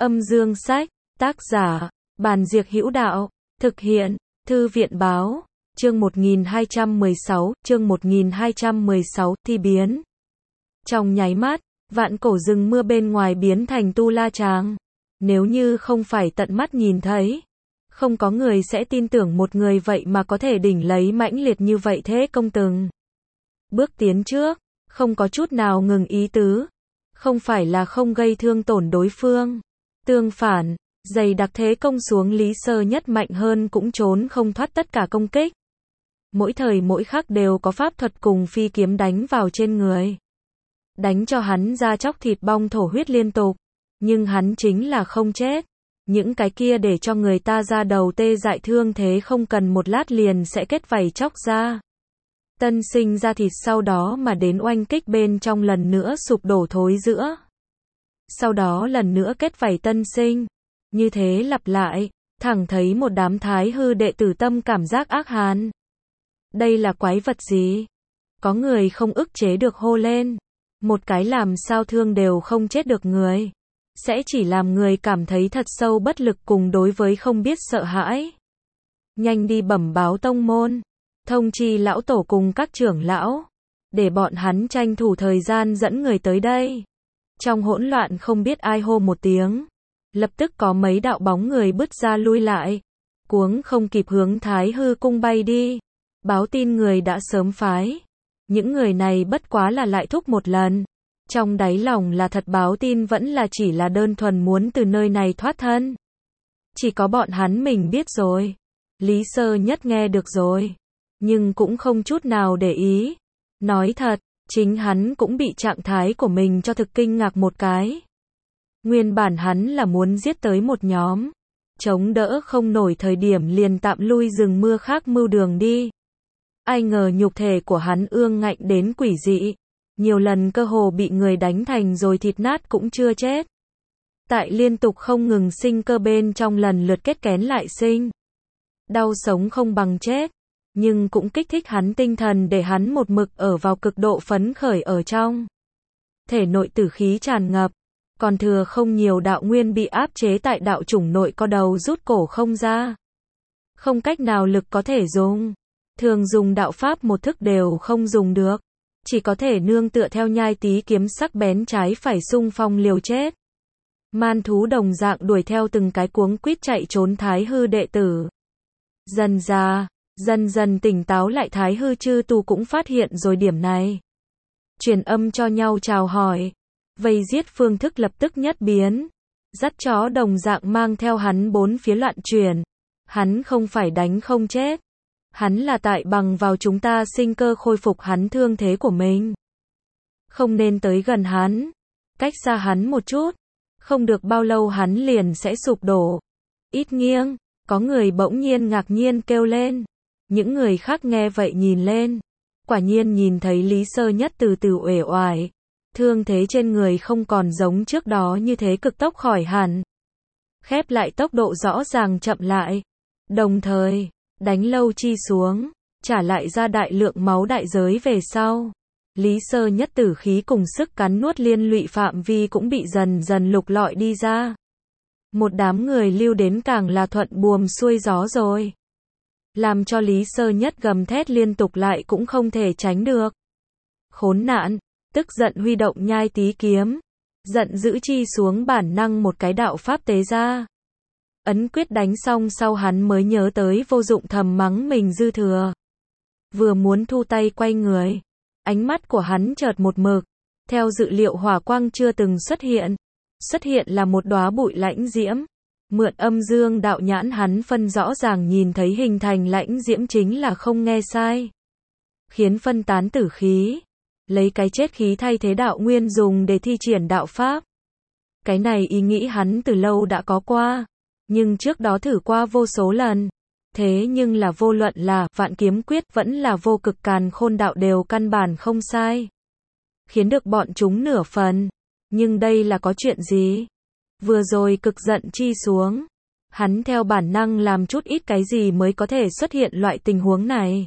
Âm dương sách, tác giả, Bàn Diệc Hữu Đạo, thực hiện, Thư viện Báo, chương 1216, thi biến. Trong nháy mắt, vạn cổ rừng mưa bên ngoài biến thành tu la tràng. Nếu như không phải tận mắt nhìn thấy, không có người sẽ tin tưởng một người vậy mà có thể đỉnh lấy mãnh liệt như vậy thế công từng. Bước tiến trước, không có chút nào ngừng ý tứ. Không phải là không gây thương tổn đối phương. Tương phản, dày đặc thế công xuống Lý Sơ Nhất mạnh hơn cũng trốn không thoát tất cả công kích. Mỗi thời mỗi khắc đều có pháp thuật cùng phi kiếm đánh vào trên người. Đánh cho hắn da chóc thịt bong thổ huyết liên tục. Nhưng hắn chính là không chết. Những cái kia để cho người ta ra đầu tê dại thương thế không cần một lát liền sẽ kết vảy chóc ra. Tân sinh ra thịt sau đó mà đến oanh kích bên trong lần nữa sụp đổ thối giữa. Sau đó lần nữa kết vảy tân sinh. Như thế lặp lại, thẳng thấy một đám thái hư đệ tử tâm cảm giác ác hàn. Đây là quái vật gì? Có người không ức chế được hô lên. Một cái làm sao thương đều không chết được người. Sẽ chỉ làm người cảm thấy thật sâu bất lực cùng đối với không biết sợ hãi. Nhanh đi bẩm báo tông môn. Thông chi lão tổ cùng các trưởng lão. Để bọn hắn tranh thủ thời gian dẫn người tới đây. Trong hỗn loạn không biết ai hô một tiếng. Lập tức có mấy đạo bóng người bứt ra lui lại. Cuống không kịp hướng Thái Hư cung bay đi. Báo tin người đã sớm phái. Những người này bất quá là lại thúc một lần. Trong đáy lòng là thật báo tin vẫn là chỉ là đơn thuần muốn từ nơi này thoát thân. Chỉ có bọn hắn mình biết rồi. Lý Sơ Nhất nghe được rồi. Nhưng cũng không chút nào để ý. Nói thật, chính hắn cũng bị trạng thái của mình cho thực kinh ngạc một cái. Nguyên bản hắn là muốn giết tới một nhóm. Chống đỡ không nổi thời điểm liền tạm lui rừng mưa khác mưu đường đi. Ai ngờ nhục thể của hắn ương ngạnh đến quỷ dị. Nhiều lần cơ hồ bị người đánh thành rồi thịt nát cũng chưa chết. Tại liên tục không ngừng sinh cơ bên trong lần lượt kết kén lại sinh. Đau sống không bằng chết. Nhưng cũng kích thích hắn tinh thần để hắn một mực ở vào cực độ phấn khởi ở trong. Thể nội tử khí tràn ngập. Còn thừa không nhiều đạo nguyên bị áp chế tại đạo chủng nội co đầu rút cổ không ra. Không cách nào lực có thể dùng. Thường dùng đạo pháp một thức đều không dùng được. Chỉ có thể nương tựa theo nhai tí kiếm sắc bén trái phải xung phong liều chết. Man thú đồng dạng đuổi theo từng cái cuống quýt chạy trốn Thái Hư đệ tử. Dần dần tỉnh táo lại Thái Hư chư tu cũng phát hiện rồi điểm này. Truyền âm cho nhau chào hỏi. Vây giết phương thức lập tức nhất biến. Dắt chó đồng dạng mang theo hắn bốn phía loạn chuyển. Hắn không phải đánh không chết. Hắn là tại bằng vào chúng ta sinh cơ khôi phục hắn thương thế của mình. Không nên tới gần hắn. Cách xa hắn một chút. Không được bao lâu hắn liền sẽ sụp đổ. Ít nghiêng. Có người bỗng nhiên ngạc nhiên kêu lên. Những người khác nghe vậy nhìn lên. Quả nhiên nhìn thấy Lý Sơ Nhất từ từ uể oải. Thương thế trên người không còn giống trước đó như thế cực tốc khỏi hẳn. Khép lại tốc độ rõ ràng chậm lại. Đồng thời, đánh lâu chi xuống, trả lại ra đại lượng máu đại giới về sau. Lý Sơ Nhất tử khí cùng sức cắn nuốt liên lụy phạm vi cũng bị dần dần lục lọi đi ra. Một đám người lưu đến càng là thuận buồm xuôi gió rồi. Làm cho Lý Sơ Nhất gầm thét liên tục lại cũng không thể tránh được. Khốn nạn, tức giận huy động nhai tí kiếm. Giận dữ chi xuống bản năng một cái đạo pháp tế ra. Ấn quyết đánh xong sau hắn mới nhớ tới vô dụng thầm mắng mình dư thừa. Vừa muốn thu tay quay người. Ánh mắt của hắn chợt một mực. Theo dự liệu hỏa quang chưa từng xuất hiện. Xuất hiện là một đóa bụi lãnh diễm. Mượn âm dương đạo nhãn hắn phân rõ ràng nhìn thấy hình thành lãnh diễm chính là không nghe sai. Khiến phân tán tử khí. Lấy cái chết khí thay thế đạo nguyên dùng để thi triển đạo pháp. Cái này ý nghĩ hắn từ lâu đã có qua. Nhưng trước đó thử qua vô số lần. Thế nhưng là vô luận là vạn kiếm quyết vẫn là vô cực càn khôn đạo đều căn bản không sai. Khiến được bọn chúng nửa phần. Nhưng đây là có chuyện gì? Vừa rồi cực giận chi xuống. Hắn theo bản năng làm chút ít cái gì mới có thể xuất hiện loại tình huống này.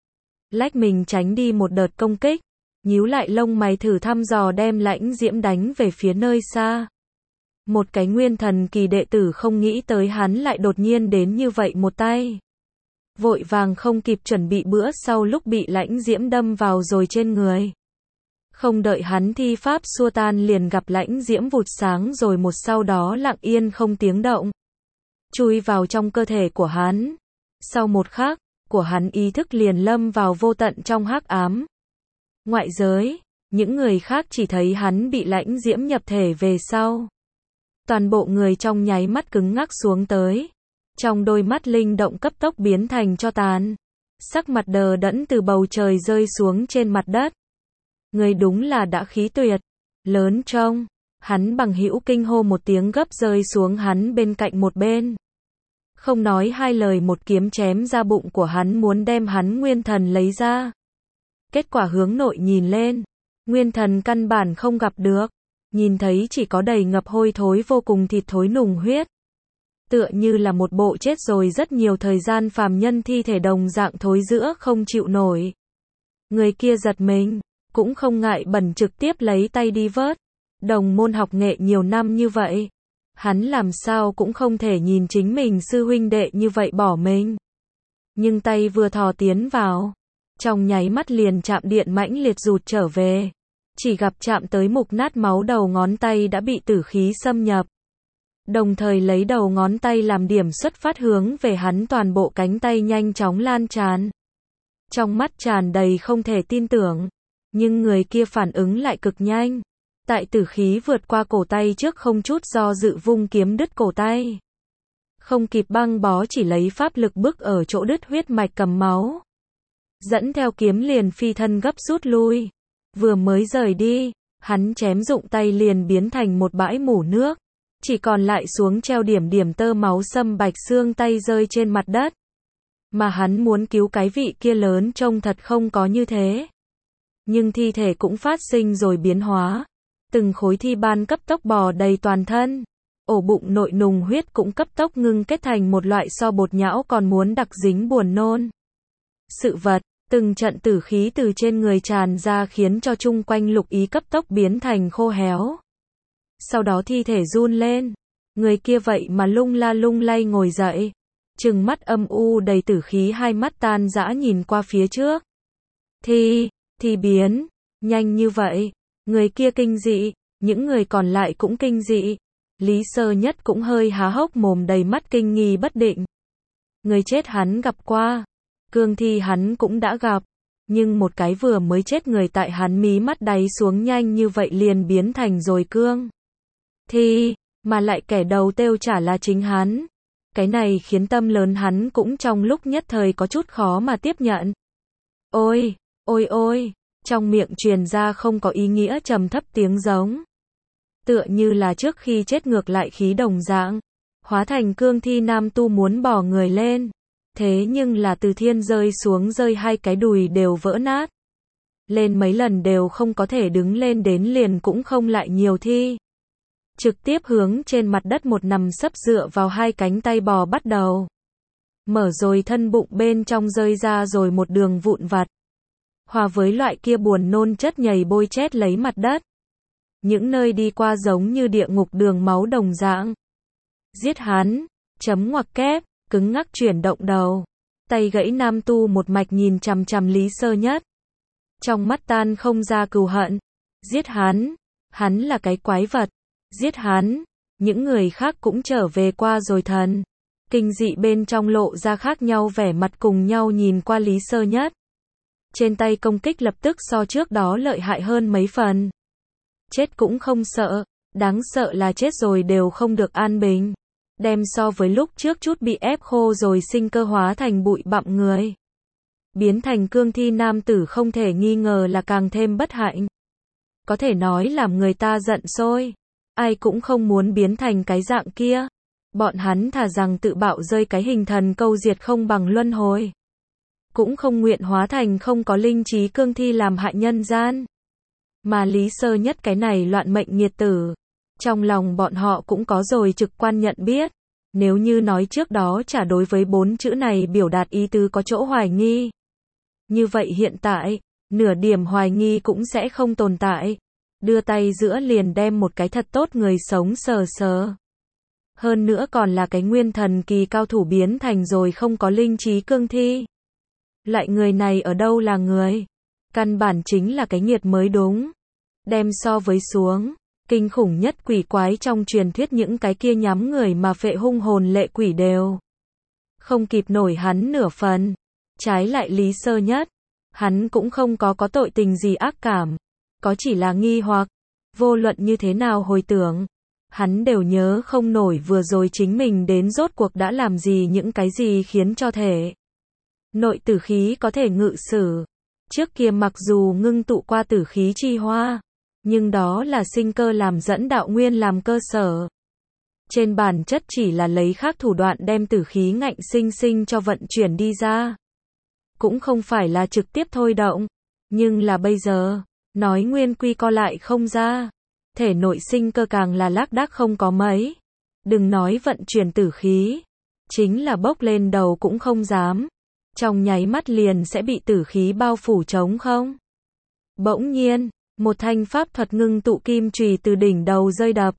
Lách mình tránh đi một đợt công kích. Nhíu lại lông mày thử thăm dò đem lãnh diễm đánh về phía nơi xa. Một cái nguyên thần kỳ đệ tử không nghĩ tới hắn lại đột nhiên đến như vậy một tay. Vội vàng không kịp chuẩn bị bữa sau lúc bị lãnh diễm đâm vào rồi trên người. Không đợi hắn thi pháp xua tan liền gặp lãnh diễm vụt sáng rồi một sau đó lặng yên không tiếng động. Chui vào trong cơ thể của hắn. Sau một khắc, của hắn ý thức liền lâm vào vô tận trong hắc ám. Ngoại giới, những người khác chỉ thấy hắn bị lãnh diễm nhập thể về sau. Toàn bộ người trong nháy mắt cứng ngắc xuống tới. Trong đôi mắt linh động cấp tốc biến thành tro tàn. Sắc mặt đờ đẫn từ bầu trời rơi xuống trên mặt đất. Người đúng là đã khí tuyệt. Lớn trông. Hắn bằng hữu kinh hô một tiếng gấp rơi xuống hắn bên cạnh một bên. Không nói hai lời một kiếm chém ra bụng của hắn muốn đem hắn nguyên thần lấy ra. Kết quả hướng nội nhìn lên. Nguyên thần căn bản không gặp được. Nhìn thấy chỉ có đầy ngập hôi thối vô cùng thịt thối nùng huyết. Tựa như là một bộ chết rồi rất nhiều thời gian phàm nhân thi thể đồng dạng thối rữa không chịu nổi. Người kia giật mình, cũng không ngại bẩn trực tiếp lấy tay đi vớt. Đồng môn học nghệ nhiều năm như vậy. Hắn làm sao cũng không thể nhìn chính mình sư huynh đệ như vậy bỏ mình. Nhưng tay vừa thò tiến vào. Trong nháy mắt liền chạm điện mãnh liệt rụt trở về. Chỉ gặp chạm tới mục nát máu đầu ngón tay đã bị tử khí xâm nhập. Đồng thời lấy đầu ngón tay làm điểm xuất phát hướng về hắn toàn bộ cánh tay nhanh chóng lan tràn. Trong mắt tràn đầy không thể tin tưởng. Nhưng người kia phản ứng lại cực nhanh. Tại tử khí vượt qua cổ tay trước không chút do dự vung kiếm đứt cổ tay. Không kịp băng bó chỉ lấy pháp lực bức ở chỗ đứt huyết mạch cầm máu. Dẫn theo kiếm liền phi thân gấp rút lui. Vừa mới rời đi, hắn chém rụng tay liền biến thành một bãi mủ nước. Chỉ còn lại xuống treo điểm điểm tơ máu xâm bạch xương tay rơi trên mặt đất. Mà hắn muốn cứu cái vị kia lớn trông thật không có như thế. Nhưng thi thể cũng phát sinh rồi biến hóa. Từng khối thi ban cấp tốc bò đầy toàn thân. Ổ bụng nội nùng huyết cũng cấp tốc ngưng kết thành một loại so bột nhão còn muốn đặc dính buồn nôn. Sự vật, từng trận tử khí từ trên người tràn ra khiến cho chung quanh lục ý cấp tốc biến thành khô héo. Sau đó thi thể run lên. Người kia vậy mà lung la lung lay ngồi dậy. Trừng mắt âm u đầy tử khí hai mắt tan dã nhìn qua phía trước. Thi biến. Nhanh như vậy. Người kia kinh dị. Những người còn lại cũng kinh dị. Lý Sơ Nhất cũng hơi há hốc mồm đầy mắt kinh nghi bất định. Người chết hắn gặp qua. Cương thi hắn cũng đã gặp. Nhưng một cái vừa mới chết người tại hắn mí mắt đáy xuống nhanh như vậy liền biến thành rồi cương thi, mà lại kẻ đầu têu chả là chính hắn. Cái này khiến tâm lớn hắn cũng trong lúc nhất thời có chút khó mà tiếp nhận. Ôi, ôi ôi, trong miệng truyền ra không có ý nghĩa trầm thấp tiếng giống. Tựa như là trước khi chết ngược lại khí đồng dạng. Hóa thành cương thi nam tu muốn bỏ người lên. Thế nhưng là từ thiên rơi xuống rơi hai cái đùi đều vỡ nát. Lên mấy lần đều không có thể đứng lên đến liền cũng không lại nhiều thi. Trực tiếp hướng trên mặt đất một nằm sấp dựa vào hai cánh tay bò bắt đầu. Mở rồi thân bụng bên trong rơi ra rồi một đường vụn vặt. Hòa với loại kia buồn nôn chất nhầy bôi chét lấy mặt đất. Những nơi đi qua giống như địa ngục đường máu đồng dạng. Giết hắn, chấm ngoặc kép, cứng ngắc chuyển động đầu. Tay gãy nam tu một mạch nhìn chằm chằm Lý Sơ Nhất. Trong mắt tan không ra cừu hận. Giết hắn là cái quái vật. Giết hắn, những người khác cũng trở về qua rồi thần. Kinh dị bên trong lộ ra khác nhau vẻ mặt cùng nhau nhìn qua Lý Sơ Nhất. Trên tay công kích lập tức so trước đó lợi hại hơn mấy phần. Chết cũng không sợ, đáng sợ là chết rồi đều không được an bình. Đem so với lúc trước chút bị ép khô rồi sinh cơ hóa thành bụi bặm người. Biến thành cương thi nam tử không thể nghi ngờ là càng thêm bất hạnh. Có thể nói làm người ta giận sôi. Ai cũng không muốn biến thành cái dạng kia. Bọn hắn thà rằng tự bạo rơi cái hình thần câu diệt không bằng luân hồi. Cũng không nguyện hóa thành không có linh trí cương thi làm hại nhân gian. Mà Lý Sơ Nhất cái này loạn mệnh nghiệt tử. Trong lòng bọn họ cũng có rồi trực quan nhận biết. Nếu như nói trước đó chả đối với 4 chữ này biểu đạt ý tứ có chỗ hoài nghi. Như vậy hiện tại, nửa điểm hoài nghi cũng sẽ không tồn tại. đưa tay giữa liền đem một cái thật tốt người sống sờ sờ. Hơn nữa còn là cái nguyên thần kỳ cao thủ biến thành rồi không có linh trí cương thi. Loại người này ở đâu là người? Căn bản chính là cái nghiệt mới đúng. Đem so với xuống, kinh khủng nhất quỷ quái trong truyền thuyết những cái kia nhắm người mà phệ hung hồn lệ quỷ đều không kịp nổi hắn nửa phần. Trái lại Lý Sơ Nhất, hắn cũng không có tội tình gì ác cảm, có chỉ là nghi hoặc, vô luận như thế nào hồi tưởng, hắn đều nhớ không nổi vừa rồi chính mình đến rốt cuộc đã làm gì, những cái gì khiến cho thể nội tử khí có thể ngự sử. Trước kia mặc dù ngưng tụ qua tử khí chi hoa, nhưng đó là sinh cơ làm dẫn đạo nguyên làm cơ sở. Trên bản chất chỉ là lấy khác thủ đoạn đem tử khí ngạnh sinh sinh cho vận chuyển đi ra. Cũng không phải là trực tiếp thôi động, nhưng là bây giờ, nói nguyên quy co lại không ra. Thể nội sinh cơ càng là lác đác không có mấy. Đừng nói vận chuyển tử khí, chính là bốc lên đầu cũng không dám. Trong nháy mắt liền sẽ bị tử khí bao phủ trống không. Bỗng nhiên, một thanh pháp thuật ngưng tụ kim chùy từ đỉnh đầu rơi đập.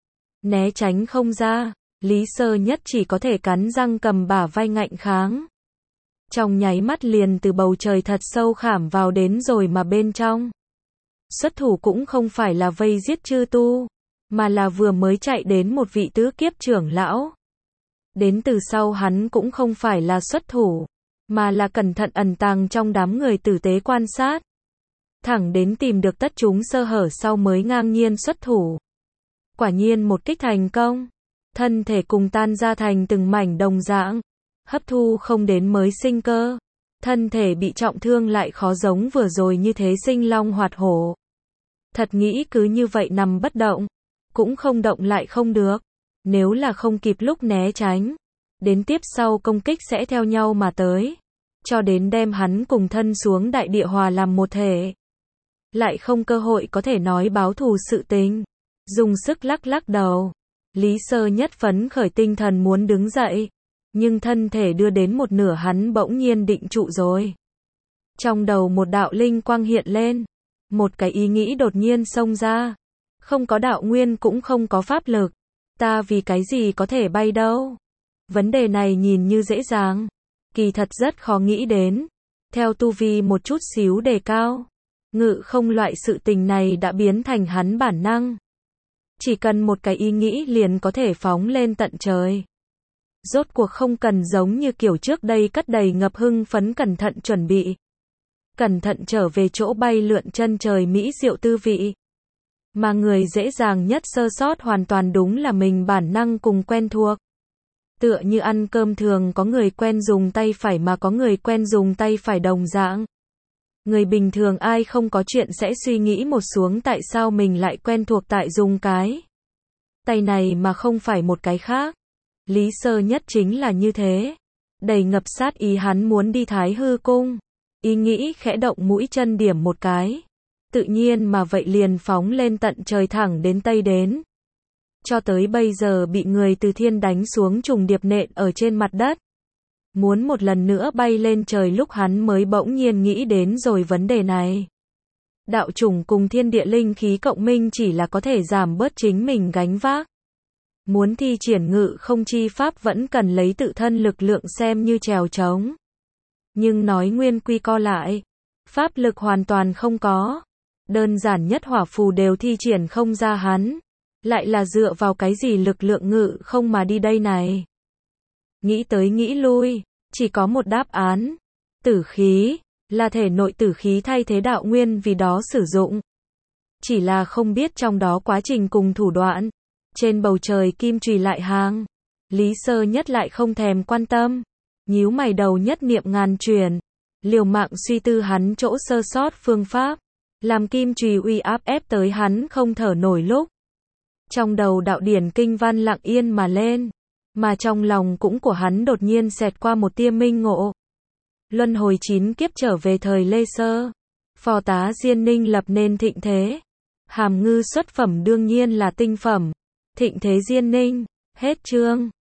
Né tránh không ra, Lý Sơ Nhất chỉ có thể cắn răng cầm bả vai ngạnh kháng. Trong nháy mắt liền từ bầu trời thật sâu khảm vào đến rồi mà bên trong. Xuất thủ cũng không phải là vây giết chư tu, mà là vừa mới chạy đến một vị tứ kiếp trưởng lão. Đến từ sau hắn cũng không phải là xuất thủ, mà là cẩn thận ẩn tàng trong đám người tử tế quan sát. Thẳng đến tìm được tất chúng sơ hở sau mới ngang nhiên xuất thủ. Quả nhiên một kích thành công, thân thể cùng tan ra thành từng mảnh đồng dạng, hấp thu không đến mới sinh cơ. Thân thể bị trọng thương lại khó giống vừa rồi như thế sinh long hoạt hổ. Thật nghĩ cứ như vậy nằm bất động, cũng không động lại không được. Nếu là không kịp lúc né tránh, đến tiếp sau công kích sẽ theo nhau mà tới, cho đến đem hắn cùng thân xuống đại địa hòa làm một thể. Lại không cơ hội có thể nói báo thù sự tình. Dùng sức lắc lắc đầu. Lý Sơ Nhất phấn khởi tinh thần muốn đứng dậy, nhưng thân thể đưa đến một nửa hắn bỗng nhiên định trụ rồi. Trong đầu một đạo linh quang hiện lên, một cái ý nghĩ đột nhiên xông ra. Không có đạo nguyên cũng không có pháp lực, ta vì cái gì có thể bay đâu? Vấn đề này nhìn như dễ dàng, kỳ thật rất khó nghĩ đến. Theo tu vi một chút xíu đề cao, ngự không loại sự tình này đã biến thành hắn bản năng. Chỉ cần một cái ý nghĩ liền có thể phóng lên tận trời. Rốt cuộc không cần giống như kiểu trước đây cất đầy ngập hưng phấn cẩn thận chuẩn bị. Cẩn thận trở về chỗ bay lượn chân trời mỹ diệu tư vị. Mà người dễ dàng nhất sơ sót hoàn toàn đúng là mình bản năng cùng quen thuộc. Tựa như ăn cơm thường có người quen dùng tay phải mà có người quen dùng tay phải đồng dạng. Người bình thường ai không có chuyện sẽ suy nghĩ một xuống tại sao mình lại quen thuộc tại dùng cái tay này mà không phải một cái khác. Lý Sơ Nhất chính là như thế. Đầy ngập sát ý hắn muốn đi Thái Hư Cung. Ý nghĩ khẽ động mũi chân điểm một cái. Tự nhiên mà vậy liền phóng lên tận trời thẳng đến Tây đến. Cho tới bây giờ bị người từ thiên đánh xuống trùng điệp nện ở trên mặt đất. Muốn một lần nữa bay lên trời lúc hắn mới bỗng nhiên nghĩ đến rồi vấn đề này. Đạo chủng cùng thiên địa linh khí cộng minh chỉ là có thể giảm bớt chính mình gánh vác. Muốn thi triển ngự không chi pháp vẫn cần lấy tự thân lực lượng xem như trèo trống. Nhưng nói nguyên quy co lại, pháp lực hoàn toàn không có. Đơn giản nhất hỏa phù đều thi triển không ra hắn. Lại là dựa vào cái gì lực lượng ngự không mà đi đây này? Nghĩ tới nghĩ lui, chỉ có một đáp án. Tử khí, là thể nội tử khí thay thế đạo nguyên vì đó sử dụng. Chỉ là không biết trong đó quá trình cùng thủ đoạn. Trên bầu trời kim chùy lại hàng. Lý Sơ Nhất lại không thèm quan tâm. Nhíu mày đầu nhất niệm ngàn chuyển. Liều mạng suy tư hắn chỗ sơ sót phương pháp. Làm kim chùy uy áp ép tới hắn không thở nổi lúc. Trong đầu đạo điển kinh văn lặng yên mà lên. Mà trong lòng cũng của hắn đột nhiên xẹt qua một tia minh ngộ. Luân hồi 9 kiếp trở về thời Lê Sơ. Phò tá Diên Ninh lập nên thịnh thế. Hàm ngư xuất phẩm đương nhiên là tinh phẩm. Thịnh thế Diên Ninh. Hết chương.